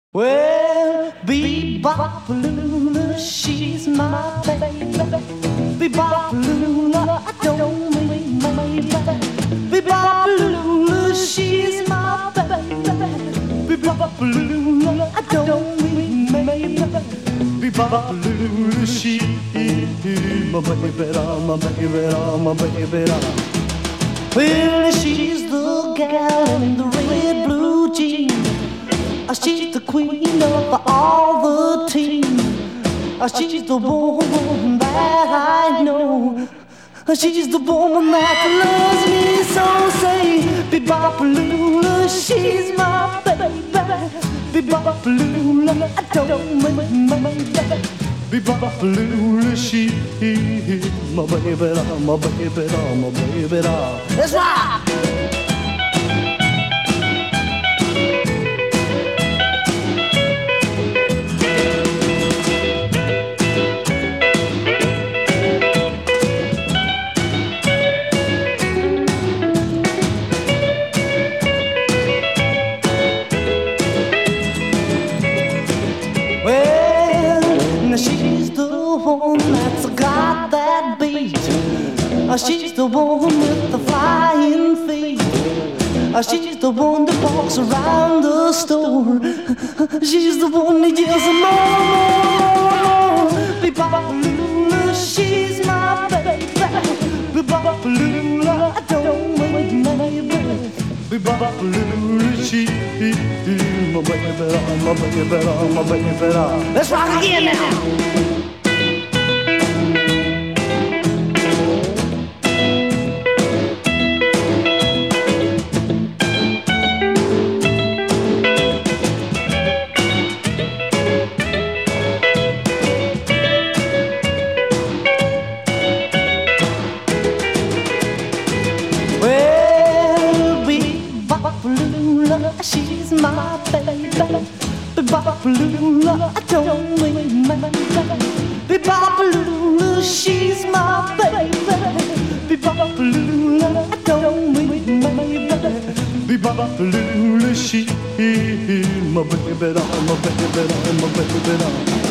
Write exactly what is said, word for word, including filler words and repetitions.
Well, Bebop-a-lula, she's my baby. Bebop-a-lula, I don't mean maybe. Bebop-a-lula, she's my baby. Bebop-a-lula, I don't mean maybe. Bebop-a-lula, she's my baby, my baby, my baby. Well, she's the gal in the red blue jeans. She's the queen of all the team. She's the woman that I know. She's the woman that loves me so. Say, Bebop-a-lula, she's my baby. Bebop-a-lula, I don't mean my baby. Bebop-a-lula, she's my baby, my baby, my baby. That's right. She's the one that's got that beat. She's the one with the flying feet. She's the one that walks around the store. She's the one that yells more, more, more. Bebop-a-lula, she's my baby. Bebop-a-lula, I don't mean maybe. Bebop-a-lula, she's my baby, my baby, my baby. Let's rock again now. Bebop-a-lula, she's my baby. Bebop-a-lula, I don't mean maybe. Bebop-a-lula, she's my baby. Bebop-a-lula, I don't mean maybe. Bebop-a-lula, she's my baby, my baby, my baby.